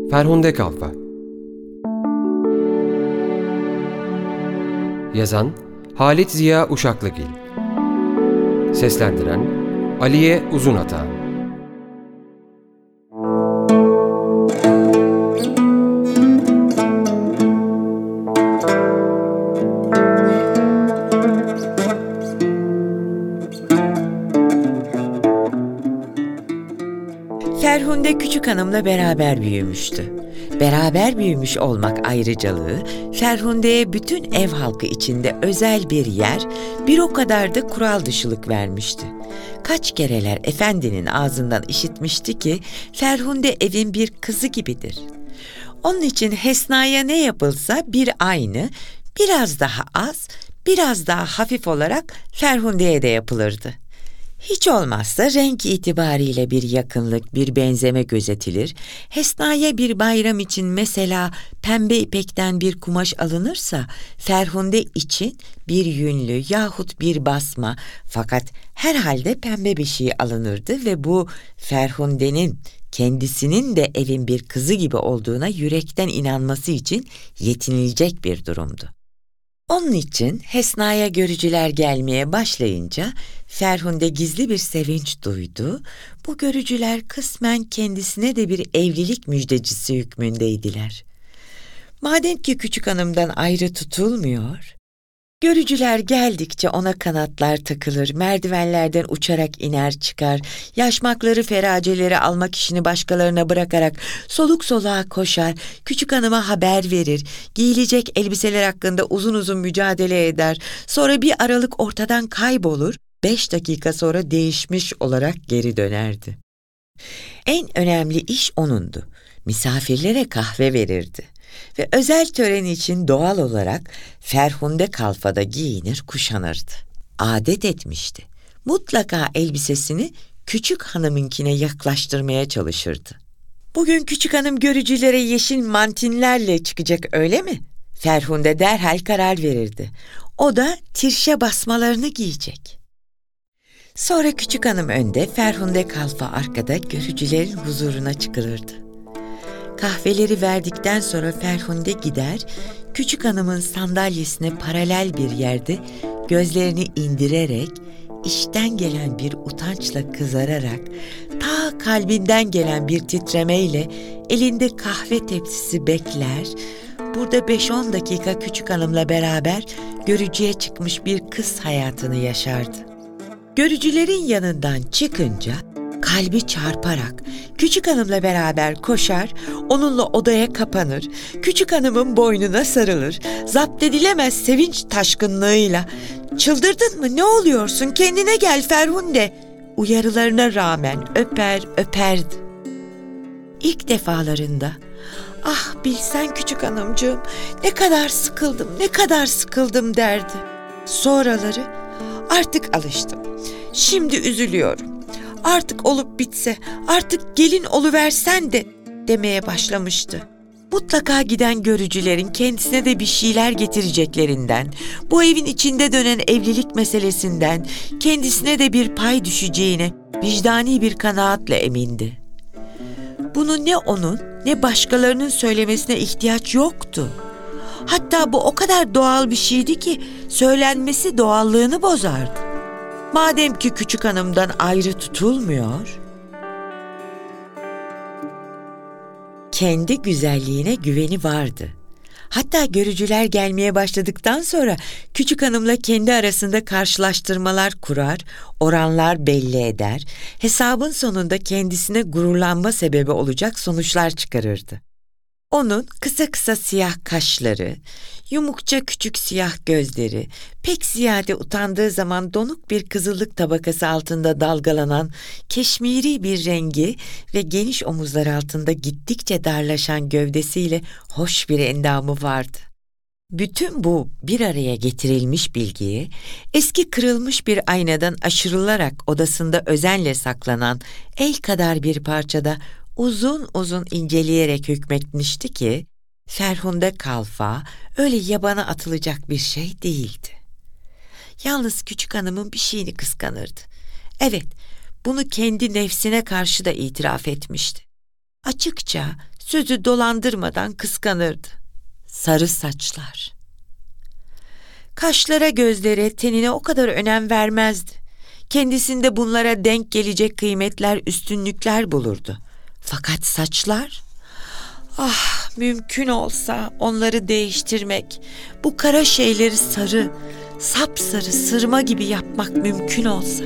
Ferhunde Kalfa. Yazan Halit Ziya Uşaklıgil. Seslendiren Aliye Uzunata. Ferhunde küçük hanımla beraber büyümüştü. Beraber büyümüş olmak ayrıcalığı, Ferhunde'ye bütün ev halkı içinde özel bir yer, bir o kadar da kural dışılık vermişti. Kaç kereler efendinin ağzından işitmişti ki, Ferhunde evin bir kızı gibidir. Onun için Hesna'ya ne yapılsa bir aynı, biraz daha az, biraz daha hafif olarak Ferhunde'ye de yapılırdı. Hiç olmazsa renk itibariyle bir yakınlık, bir benzeme gözetilir. Hesna'ya bir bayram için mesela pembe ipekten bir kumaş alınırsa, Ferhunde için bir yünlü yahut bir basma, fakat herhalde pembe bir şey alınırdı ve bu Ferhunde'nin kendisinin de evin bir kızı gibi olduğuna yürekten inanması için yetinilecek bir durumdu. Onun için Hesna'ya görücüler gelmeye başlayınca Ferhunde gizli bir sevinç duydu. Bu görücüler kısmen kendisine de bir evlilik müjdecisi hükmündeydiler. Madem ki küçük hanımdan ayrı tutulmuyor, görücüler geldikçe ona kanatlar takılır, merdivenlerden uçarak iner çıkar, yaşmakları feraceleri almak işini başkalarına bırakarak soluk soluğa koşar, küçük hanıma haber verir, giyilecek elbiseler hakkında uzun uzun mücadele eder, sonra bir aralık ortadan kaybolur, 5 dakika sonra değişmiş olarak geri dönerdi. En önemli iş onundu. Misafirlere kahve verirdi. Ve özel tören için doğal olarak Ferhunde Kalfa'da giyinir, kuşanırdı. Adet etmişti. Mutlaka elbisesini küçük hanımınkine yaklaştırmaya çalışırdı. Bugün küçük hanım görücülere yeşil mantinlerle çıkacak, öyle mi? Ferhunde derhal karar verirdi. O da tirşe basmalarını giyecek. Sonra küçük hanım önde, Ferhunde Kalfa arkada görücülerin huzuruna çıkılırdı. Kahveleri verdikten sonra Ferhunde gider, küçük hanımın sandalyesine paralel bir yerde gözlerini indirerek, içten gelen bir utançla kızararak, ta kalbinden gelen bir titremeyle elinde kahve tepsisi bekler, burada 5-10 dakika küçük hanımla beraber görücüye çıkmış bir kız hayatını yaşardı. Görücülerin yanından çıkınca kalbi çarparak küçük hanımla beraber koşar, onunla odaya kapanır, küçük hanımın boynuna sarılır, zapt edilemez sevinç taşkınlığıyla "Çıldırdın mı? Ne oluyorsun? Kendine gel Ferhunde!" uyarılarına rağmen öperdi. İlk defalarında "Ah bilsen küçük hanımcığım, ne kadar sıkıldım" derdi. Sonraları "Artık alıştım, şimdi üzülüyorum. Artık olup bitse, artık gelin oluversen de" demeye başlamıştı. Mutlaka giden görücülerin kendisine de bir şeyler getireceklerinden, bu evin içinde dönen evlilik meselesinden kendisine de bir pay düşeceğine vicdani bir kanaatle emindi. Bunu ne onun ne başkalarının söylemesine ihtiyaç yoktu. Hatta bu o kadar doğal bir şeydi ki söylenmesi doğallığını bozardı. Madem ki küçük hanımdan ayrı tutulmuyor, kendi güzelliğine güveni vardı. Hatta görücüler gelmeye başladıktan sonra küçük hanımla kendi arasında karşılaştırmalar kurar, oranlar belli eder, hesabın sonunda kendisine gururlanma sebebi olacak sonuçlar çıkarırdı. Onun kısa kısa siyah kaşları, yumukça küçük siyah gözleri, pek ziyade utandığı zaman donuk bir kızıllık tabakası altında dalgalanan keşmiri bir rengi ve geniş omuzlar altında gittikçe darlaşan gövdesiyle hoş bir endamı vardı. Bütün bu bir araya getirilmiş bilgiyi, eski kırılmış bir aynadan aşırılarak odasında özenle saklanan el kadar bir parçada uzun uzun inceleyerek hükmetmişti ki, Ferhunde Kalfa öyle yabana atılacak bir şey değildi. Yalnız küçük hanımın bir şeyini kıskanırdı. Evet, bunu kendi nefsine karşı da itiraf etmişti. Açıkça, sözü dolandırmadan kıskanırdı. Sarı saçlar. Kaşlara, gözlere, tenine o kadar önem vermezdi. Kendisinde bunlara denk gelecek kıymetler, üstünlükler bulurdu. Fakat saçlar... Ah, mümkün olsa onları değiştirmek, bu kara şeyleri sarı, sapsarı, sırma gibi yapmak mümkün olsa.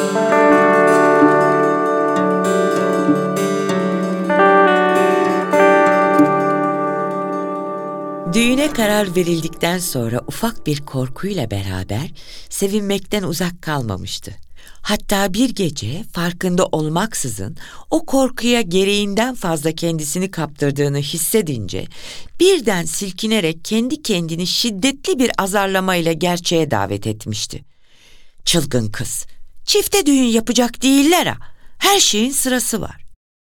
Düğüne karar verildikten sonra ufak bir korkuyla beraber sevinmekten uzak kalmamıştı. Hatta bir gece farkında olmaksızın o korkuya gereğinden fazla kendisini kaptırdığını hissedince birden silkinerek kendi kendini şiddetli bir azarlamayla gerçeğe davet etmişti. Çılgın kız, çifte düğün yapacak değiller ha, her şeyin sırası var.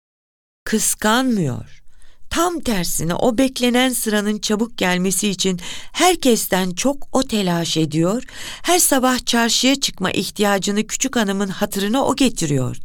Kıskanmıyor. Tam tersine o beklenen sıranın çabuk gelmesi için herkesten çok o telaş ediyor, her sabah çarşıya çıkma ihtiyacını küçük hanımın hatırına o getiriyordu.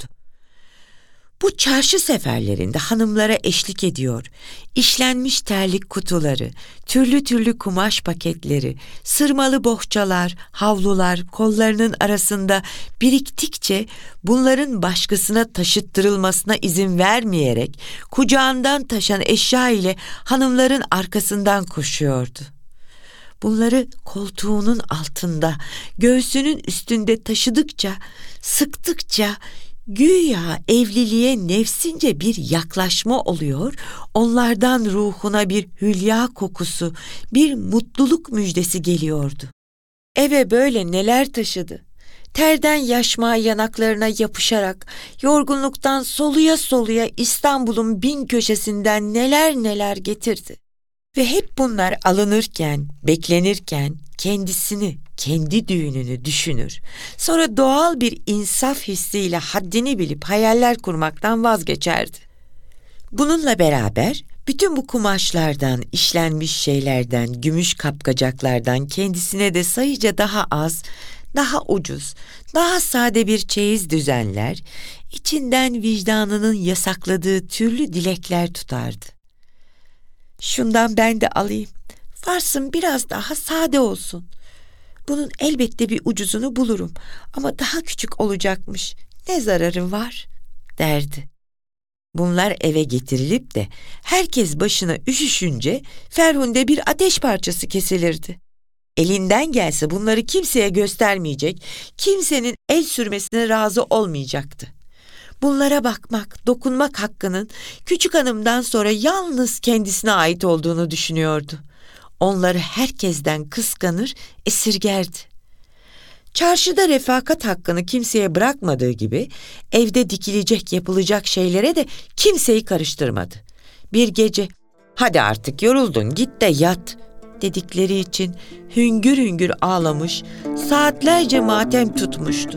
Bu çarşı seferlerinde hanımlara eşlik ediyor, işlenmiş terlik kutuları, türlü türlü kumaş paketleri, sırmalı bohçalar, havlular kollarının arasında biriktikçe bunların başkasına taşıttırılmasına izin vermeyerek kucağından taşan eşya ile hanımların arkasından koşuyordu. Bunları koltuğunun altında, göğsünün üstünde taşıdıkça, sıktıkça güya evliliğe nefsince bir yaklaşma oluyor, onlardan ruhuna bir hülya kokusu, bir mutluluk müjdesi geliyordu. Eve böyle neler taşıdı. Terden yaşma yanaklarına yapışarak, yorgunluktan soluya soluya İstanbul'un bin köşesinden neler neler getirdi. Ve hep bunlar alınırken, beklenirken kendisini, kendi düğününü düşünür. Sonra doğal bir insaf hissiyle haddini bilip hayaller kurmaktan vazgeçerdi. Bununla beraber bütün bu kumaşlardan, işlenmiş şeylerden, gümüş kapkacaklardan kendisine de sayıca daha az, daha ucuz, daha sade bir çeyiz düzenler, içinden vicdanının yasakladığı türlü dilekler tutardı. Şundan ben de alayım, varsın biraz daha sade olsun. Bunun elbette bir ucuzunu bulurum ama daha küçük olacakmış, ne zararı var, derdi. Bunlar eve getirilip de herkes başına üşüşünce Ferhunde bir ateş parçası kesilirdi. Elinden gelse bunları kimseye göstermeyecek, kimsenin el sürmesine razı olmayacaktı. Bunlara bakmak, dokunmak hakkının küçük hanımdan sonra yalnız kendisine ait olduğunu düşünüyordu. Onları herkesten kıskanır, esirgerdi. Çarşıda refakat hakkını kimseye bırakmadığı gibi evde dikilecek, yapılacak şeylere de kimseyi karıştırmadı. Bir gece, "Hadi artık yoruldun, git de yat," dedikleri için hüngür hüngür ağlamış, saatlerce matem tutmuştu.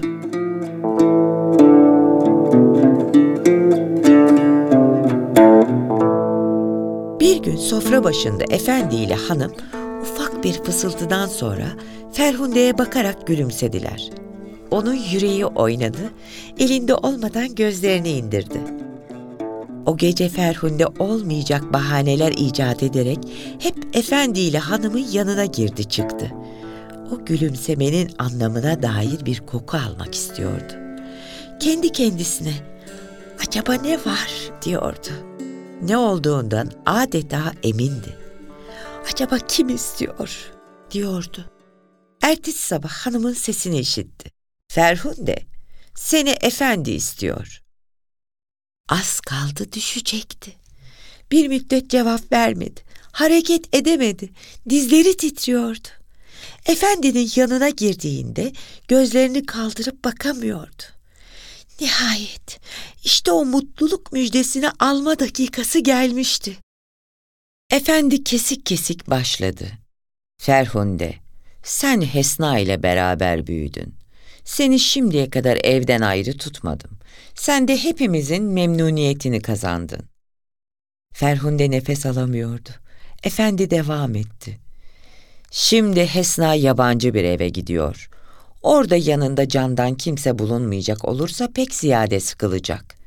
Bir gün sofra başında efendi ile hanım ufak bir fısıltıdan sonra Ferhunde'ye bakarak gülümsediler. Onun yüreği oynadı, elinde olmadan gözlerini indirdi. O gece Ferhunde olmayacak bahaneler icat ederek hep efendi ile hanımın yanına girdi çıktı. O gülümsemenin anlamına dair bir koku almak istiyordu. Kendi kendisine, "Acaba ne var?" diyordu. Ne olduğundan adeta emindi. "Acaba kim istiyor?" diyordu. Ertesi sabah hanımın sesini işitti. "Ferhunde, seni efendi istiyor." Az kaldı düşecekti. Bir müddet cevap vermedi. Hareket edemedi. Dizleri titriyordu. Efendinin yanına girdiğinde gözlerini kaldırıp bakamıyordu. Nihayet işte o mutluluk müjdesini alma dakikası gelmişti. Efendi kesik kesik başladı. "Ferhunde, sen Hesna ile beraber büyüdün. Seni şimdiye kadar evden ayrı tutmadım. Sen de hepimizin memnuniyetini kazandın." Ferhunde nefes alamıyordu. Efendi devam etti. "Şimdi Hesna yabancı bir eve gidiyor. Orada yanında candan kimse bulunmayacak olursa pek ziyade sıkılacak.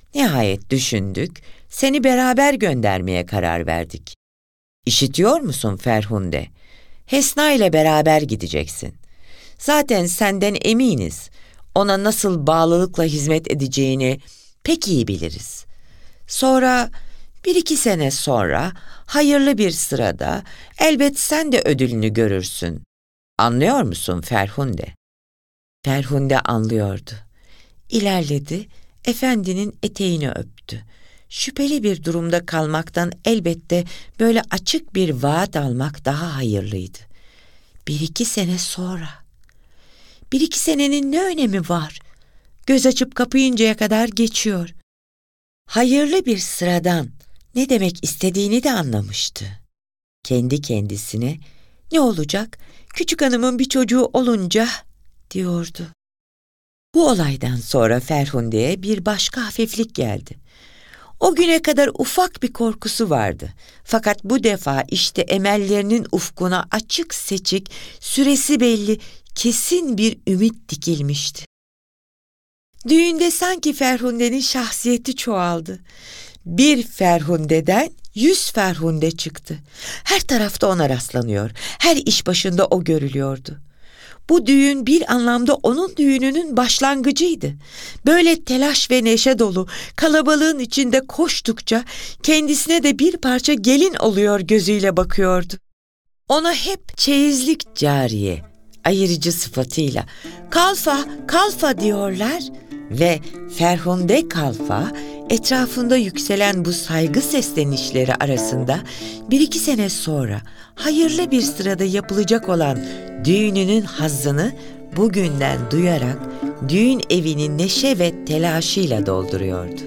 Nihayet düşündük, seni beraber göndermeye karar verdik. İşitiyor musun Ferhunde? Hesna ile beraber gideceksin. Zaten senden eminiz. Ona nasıl bağlılıkla hizmet edeceğini pek iyi biliriz. Sonra 1-2 sene sonra hayırlı bir sırada elbet sen de ödülünü görürsün. Anlıyor musun Ferhunde? Ferhunde anlıyordu. İlerledi, efendinin eteğini öptü. Şüpheli bir durumda kalmaktan elbette böyle açık bir vaat almak daha hayırlıydı. 1-2 sene sonra. 1-2 senenin ne önemi var? Göz açıp kapayıncaya kadar geçiyor. Hayırlı bir sıradan ne demek istediğini de anlamıştı. Kendi kendisine ne olacak? Küçük hanımın bir çocuğu olunca diyordu. Bu olaydan sonra Ferhunde'ye bir başka hafiflik geldi. O güne kadar ufak bir korkusu vardı. Fakat bu defa işte emellerinin ufkuna açık seçik, süresi belli, kesin bir ümit dikilmişti. Düğünde sanki Ferhunde'nin şahsiyeti çoğaldı. Bir Ferhunde'den 100 Ferhunde çıktı. Her tarafta ona rastlanıyor, her iş başında o görülüyordu. Bu düğün bir anlamda onun düğününün başlangıcıydı. Böyle telaş ve neşe dolu, kalabalığın içinde koştukça kendisine de bir parça gelin oluyor gözüyle bakıyordu. Ona hep çeyizlik cariye, ayırıcı sıfatıyla kalfa, kalfa diyorlar ve Ferhunde kalfa etrafında yükselen bu saygı seslenişleri arasında 1-2 sene sonra hayırlı bir sırada yapılacak olan düğününün hazzını bugünden duyarak düğün evini neşe ve telaşıyla dolduruyordu.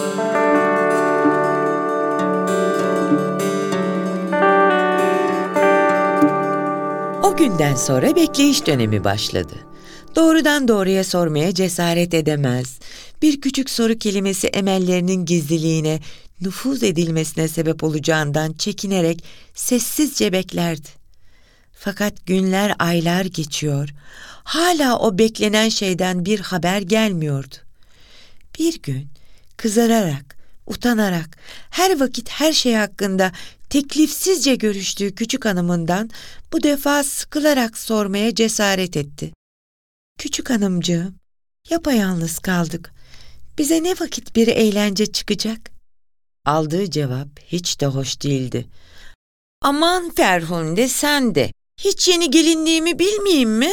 O günden sonra bekleyiş dönemi başladı. Doğrudan doğruya sormaya cesaret edemez. Bir küçük soru kelimesi emellerinin gizliliğine, nüfuz edilmesine sebep olacağından çekinerek sessizce beklerdi. Fakat günler, aylar geçiyor. Hala o beklenen şeyden bir haber gelmiyordu. Bir gün kızararak, utanarak, her vakit her şey hakkında teklifsizce görüştüğü küçük hanımından bu defa sıkılarak sormaya cesaret etti. Küçük hanımcığım, yapayalnız kaldık. Bize ne vakit bir eğlence çıkacak? Aldığı cevap hiç de hoş değildi. Aman Ferhunde sen de, hiç yeni gelinliğimi bilmeyeyim mi?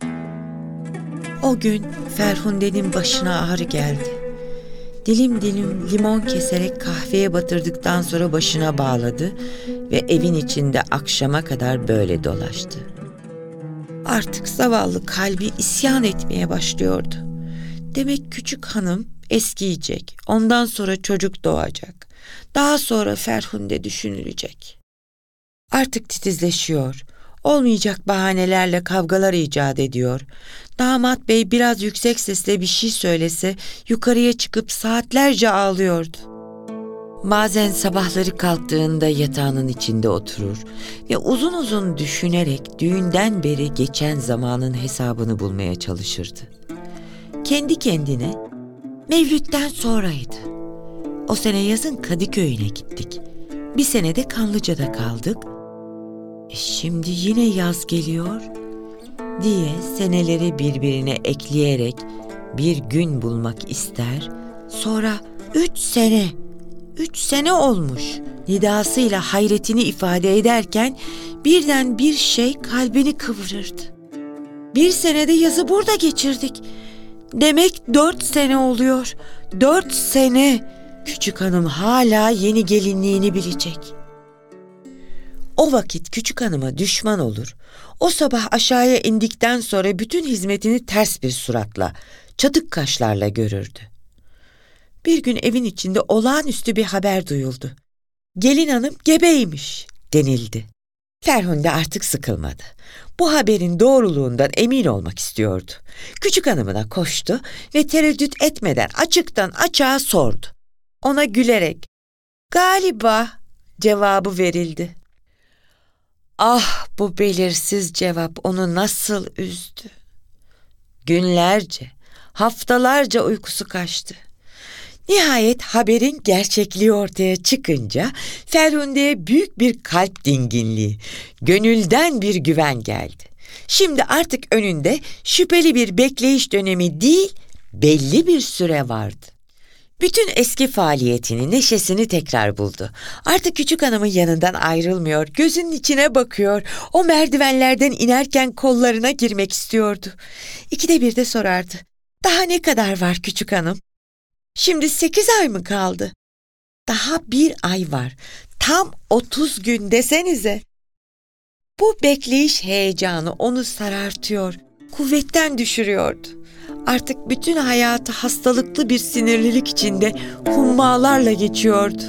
O gün Ferhunde'nin başına ağrı geldi. Dilim dilim limon keserek kahveye batırdıktan sonra başına bağladı ve evin içinde akşama kadar böyle dolaştı. Artık zavallı kalbi isyan etmeye başlıyordu. Demek küçük hanım eskiyecek, ondan sonra çocuk doğacak. Daha sonra Ferhunde düşünülecek. Artık titizleşiyor, olmayacak bahanelerle kavgalar icat ediyor. Damat bey biraz yüksek sesle bir şey söylese yukarıya çıkıp saatlerce ağlıyordu. Bazen sabahları kalktığında yatağının içinde oturur ve uzun uzun düşünerek düğünden beri geçen zamanın hesabını bulmaya çalışırdı. Kendi kendine, Mevlüt'ten sonraydı. O sene yazın Kadıköy'üne gittik. Bir sene de Kanlıca'da kaldık. Şimdi yine yaz geliyor diye seneleri birbirine ekleyerek bir gün bulmak ister. Sonra 3 sene olmuş nidasıyla hayretini ifade ederken birden bir şey kalbini kıvırırdı. 1 senede yazı burada geçirdik. Demek 4 sene oluyor. 4 sene. Küçük hanım hala yeni gelinliğini bilecek. O vakit küçük hanıma düşman olur. O sabah aşağıya indikten sonra bütün hizmetini ters bir suratla, çatık kaşlarla görürdü. Bir gün evin içinde olağanüstü bir haber duyuldu. Gelin hanım gebeymiş denildi. Ferhunde artık sıkılmadı. Bu haberin doğruluğundan emin olmak istiyordu. Küçük hanımına koştu ve tereddüt etmeden açıktan açığa sordu. Ona gülerek "Galiba" cevabı verildi. Ah, bu belirsiz cevap onu nasıl üzdü. Günlerce, haftalarca uykusu kaçtı. Nihayet haberin gerçekliği ortaya çıkınca Ferhunde'ye büyük bir kalp dinginliği, gönülden bir güven geldi. Şimdi artık önünde şüpheli bir bekleyiş dönemi değil, belli bir süre vardı. Bütün eski faaliyetini, neşesini tekrar buldu. Artık küçük hanımın yanından ayrılmıyor, gözünün içine bakıyor. O merdivenlerden inerken kollarına girmek istiyordu. İkide bir de sorardı. Daha ne kadar var küçük hanım? Şimdi 8 ay mı kaldı? Daha 1 ay var. Tam 30 gün desenize. Bu bekleyiş heyecanı onu sarartıyor, kuvvetten düşürüyordu. Artık bütün hayatı hastalıklı bir sinirlilik içinde hummalarla geçiyordu.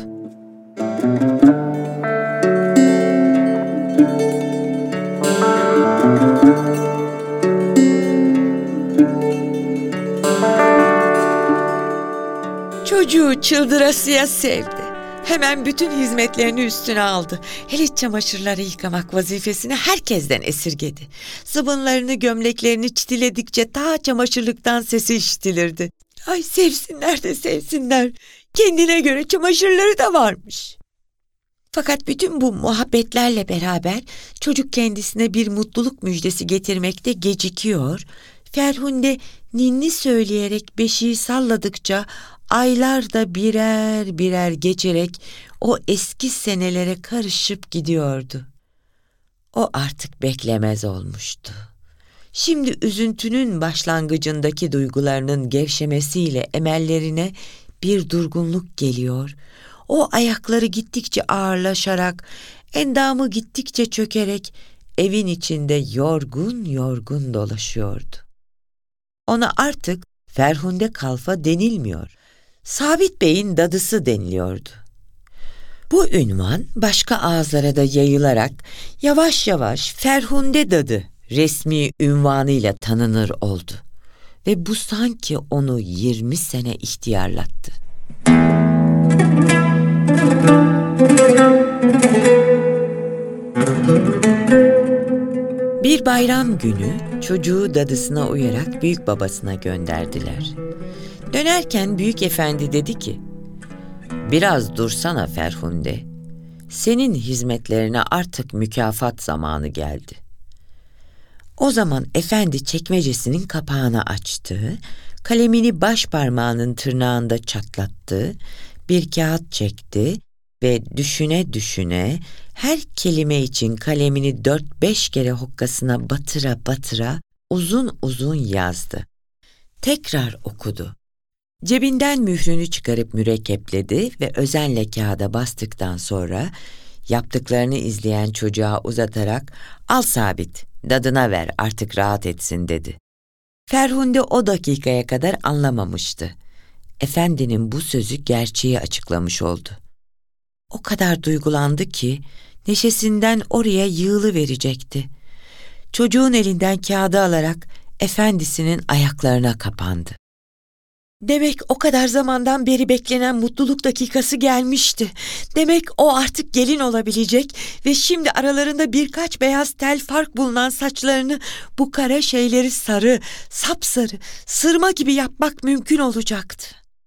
Çocuğu çıldırasıya sevdi. Hemen bütün hizmetlerini üstüne aldı. Hele çamaşırları yıkamak vazifesini herkesten esirgedi. Zıbınlarını, gömleklerini çitiledikçe ta çamaşırlıktan sesi işitilirdi. Ay sevsinler de sevsinler. Kendine göre çamaşırları da varmış. Fakat bütün bu muhabbetlerle beraber çocuk kendisine bir mutluluk müjdesi getirmekte gecikiyor. Ferhunde ninni söyleyerek beşiği salladıkça aylar da birer birer geçerek o eski senelere karışıp gidiyordu. O artık beklemez olmuştu. Şimdi üzüntünün başlangıcındaki duygularının gevşemesiyle emellerine bir durgunluk geliyor. O ayakları gittikçe ağırlaşarak, endamı gittikçe çökerek evin içinde yorgun yorgun dolaşıyordu. Ona artık Ferhunde Kalfa denilmiyor, Sabit Bey'in dadısı deniliyordu. Bu ünvan başka ağızlara da yayılarak yavaş yavaş Ferhunde Dadı resmi ünvanıyla tanınır oldu. Ve bu sanki onu 20 sene ihtiyarlattı. Bir bayram günü çocuğu dadısına uyarak büyük babasına gönderdiler. Dönerken büyük efendi dedi ki, "Biraz dursana Ferhunde, senin hizmetlerine artık mükafat zamanı geldi." O zaman efendi çekmecesinin kapağını açtı, kalemini baş parmağının tırnağında çatlattı, bir kağıt çekti ve düşüne düşüne her kelime için kalemini 4-5 kere hokkasına batıra batıra uzun uzun yazdı. Tekrar okudu. Cebinden mührünü çıkarıp mürekkepledi ve özenle kağıda bastıktan sonra yaptıklarını izleyen çocuğa uzatarak "Al Sabit, dadına ver artık rahat etsin." dedi. Ferhunde o dakikaya kadar anlamamıştı. Efendinin bu sözü gerçeği açıklamış oldu. O kadar duygulandı ki neşesinden oraya yığılıverecekti. Çocuğun elinden kağıdı alarak efendisinin ayaklarına kapandı. Demek o kadar zamandan beri beklenen mutluluk dakikası gelmişti. Demek o artık gelin olabilecek ve şimdi aralarında birkaç beyaz tel fark bulunan saçlarını, bu kara şeyleri sarı, sapsarı, sırma gibi yapmak mümkün olacaktı.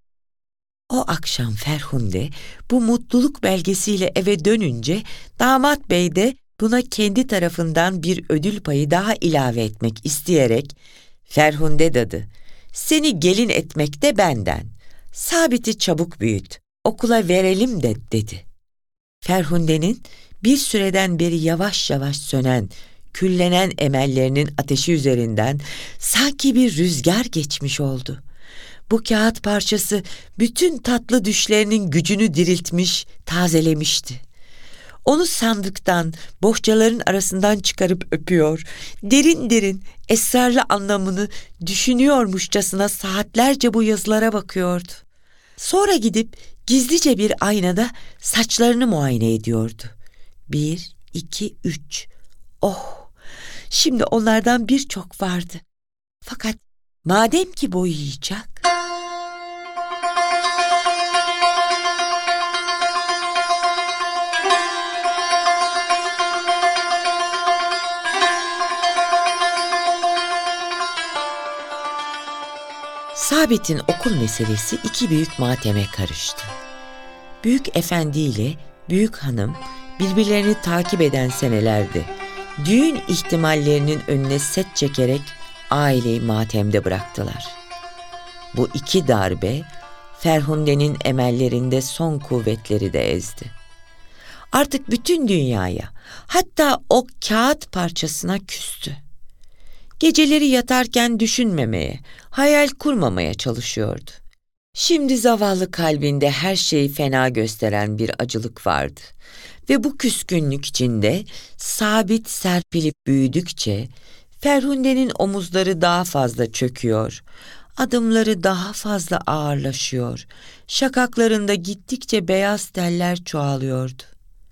O akşam Ferhunde bu mutluluk belgesiyle eve dönünce damat bey de buna kendi tarafından bir ödül payı daha ilave etmek isteyerek "Ferhunde Dadı, seni gelin etmek de benden. Sabit'i çabuk büyüt, okula verelim de" dedi. Ferhunde'nin bir süreden beri yavaş yavaş sönen, küllenen emellerinin ateşi üzerinden sanki bir rüzgar geçmiş oldu. Bu kağıt parçası bütün tatlı düşlerinin gücünü diriltmiş, tazelemişti. Onu sandıktan, bohçaların arasından çıkarıp öpüyor, derin derin, esrarlı anlamını düşünüyormuşçasına saatlerce bu yazılara bakıyordu. Sonra gidip gizlice bir aynada saçlarını muayene ediyordu. 1, 2, 3. Oh! Şimdi onlardan birçok vardı. Fakat madem ki boyayacak... Sabit'in okul meselesi iki büyük mateme karıştı. Büyük efendi ile büyük hanım birbirlerini takip eden senelerde düğün ihtimallerinin önüne set çekerek aileyi matemde bıraktılar. Bu iki darbe Ferhunde'nin emellerinde son kuvvetleri de ezdi. Artık bütün dünyaya, hatta o kağıt parçasına küstü. Geceleri yatarken düşünmemeye, hayal kurmamaya çalışıyordu. Şimdi zavallı kalbinde her şeyi fena gösteren bir acılık vardı. Ve bu küskünlük içinde Sabit serpilip büyüdükçe Ferhunde'nin omuzları daha fazla çöküyor, adımları daha fazla ağırlaşıyor, şakaklarında gittikçe beyaz teller çoğalıyordu.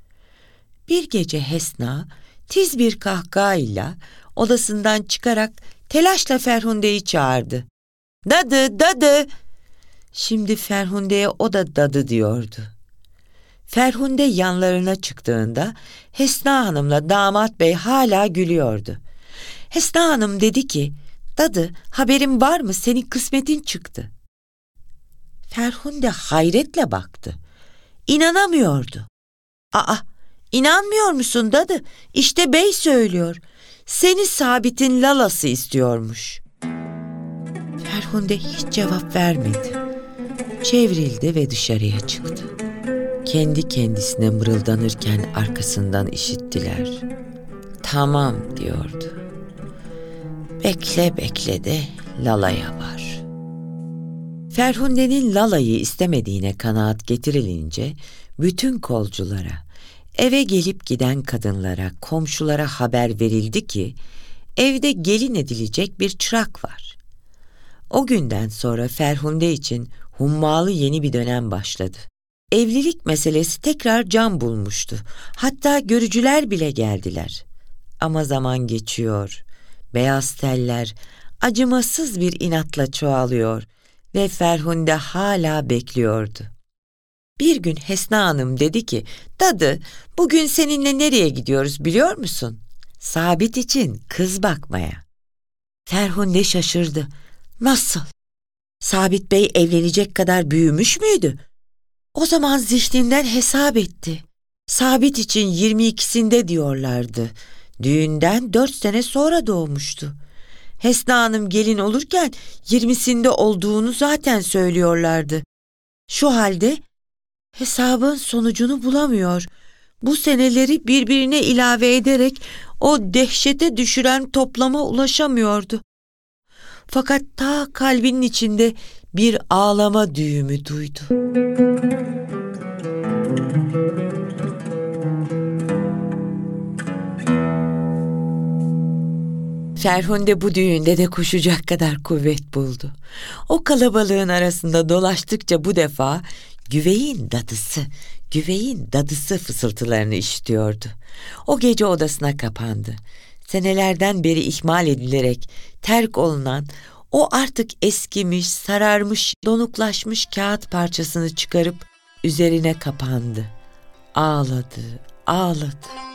Bir gece Hesna tiz bir kahkahayla odasından çıkarak telaşla Ferhunde'yi çağırdı. "Dadı, dadı!" Şimdi Ferhunde'ye o da dadı diyordu. Ferhunde yanlarına çıktığında Hesna Hanım'la damat bey hala gülüyordu. Hesna Hanım dedi ki, "Dadı, haberin var mı? Senin kısmetin çıktı." Ferhunde hayretle baktı. İnanamıyordu. "Aa, inanmıyor musun dadı? İşte bey söylüyor. Seni Sabit'in lalası istiyormuş." Ferhunde hiç cevap vermedi. Çevrildi ve dışarıya çıktı. Kendi kendisine mırıldanırken arkasından işittiler. "Tamam," diyordu. "Bekle bekle de lalaya var." Ferhunde'nin lalayı istemediğine kanaat getirilince bütün kolculara, eve gelip giden kadınlara, komşulara haber verildi ki evde gelin edilecek bir çırak var. O günden sonra Ferhunde için hummalı yeni bir dönem başladı. Evlilik meselesi tekrar can bulmuştu. Hatta görücüler bile geldiler. Ama zaman geçiyor. Beyaz teller acımasız bir inatla çoğalıyor ve Ferhunde hala bekliyordu. Bir gün Hesna Hanım dedi ki, "Dadı, bugün seninle nereye gidiyoruz biliyor musun?" "Sabit için kız bakmaya." Ferhunde şaşırdı. "Nasıl? Sabit Bey evlenecek kadar büyümüş müydü?" O zaman zihninden hesap etti. Sabit için 22'sinde diyorlardı. Düğünden 4 sene sonra doğmuştu. Hesna Hanım gelin olurken 20'sinde olduğunu zaten söylüyorlardı. Şu halde hesabın sonucunu bulamıyor. Bu seneleri birbirine ilave ederek o dehşete düşüren toplama ulaşamıyordu. Fakat ta kalbinin içinde bir ağlama düğümü duydu. Ferhunde bu düğünde de koşacak kadar kuvvet buldu. O kalabalığın arasında dolaştıkça bu defa "Güveyin dadısı, güveyin dadısı" fısıltılarını işitiyordu. O gece odasına kapandı. Senelerden beri ihmal edilerek terk olunan o artık eskimiş, sararmış, donuklaşmış kağıt parçasını çıkarıp üzerine kapandı. Ağladı, ağladı.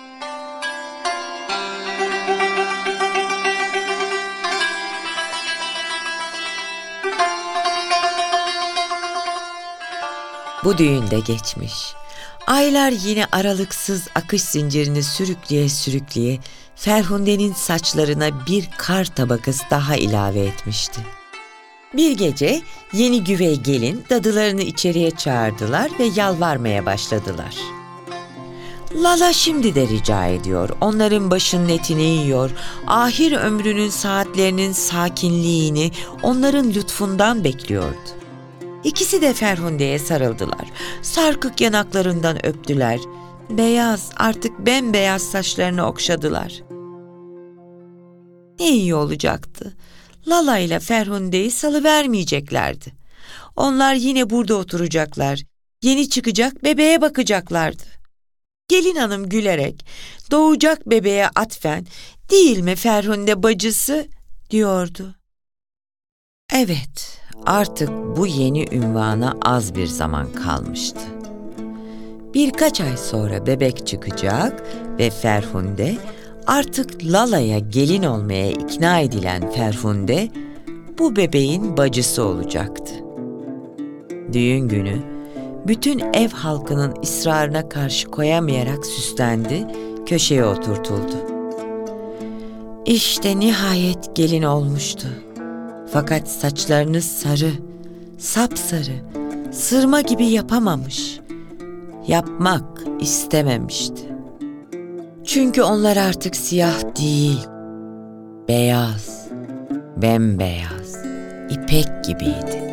Bu düğün de geçmiş. Aylar yine aralıksız akış zincirini sürükleye sürükleye Ferhunde'nin saçlarına bir kar tabakası daha ilave etmişti. Bir gece yeni güvey gelin dadılarını içeriye çağırdılar ve yalvarmaya başladılar. Lala şimdi de rica ediyor, onların başının etini yiyor, ahir ömrünün saatlerinin sakinliğini onların lütfundan bekliyordu. İkisi de Ferhunde'ye sarıldılar, sarkık yanaklarından öptüler, beyaz artık bembeyaz saçlarını okşadılar. Ne iyi olacaktı. Lala ile Ferhunde'yi salıvermeyeceklerdi. Onlar yine burada oturacaklar, yeni çıkacak bebeğe bakacaklardı. Gelin hanım gülerek, doğacak bebeğe atfen, "Değil mi Ferhunde bacısı?" diyordu. Evet, artık bu yeni ünvana az bir zaman kalmıştı. Birkaç ay sonra bebek çıkacak ve Ferhunde, artık Lala'ya gelin olmaya ikna edilen Ferhunde, bu bebeğin bacısı olacaktı. Düğün günü bütün ev halkının ısrarına karşı koyamayarak süslendi, köşeye oturtuldu. İşte nihayet gelin olmuştu. Fakat saçlarını sarı, sapsarı, sırma gibi yapamamış. Yapmak istememişti. Çünkü onlar artık siyah değil, beyaz, bembeyaz, ipek gibiydi.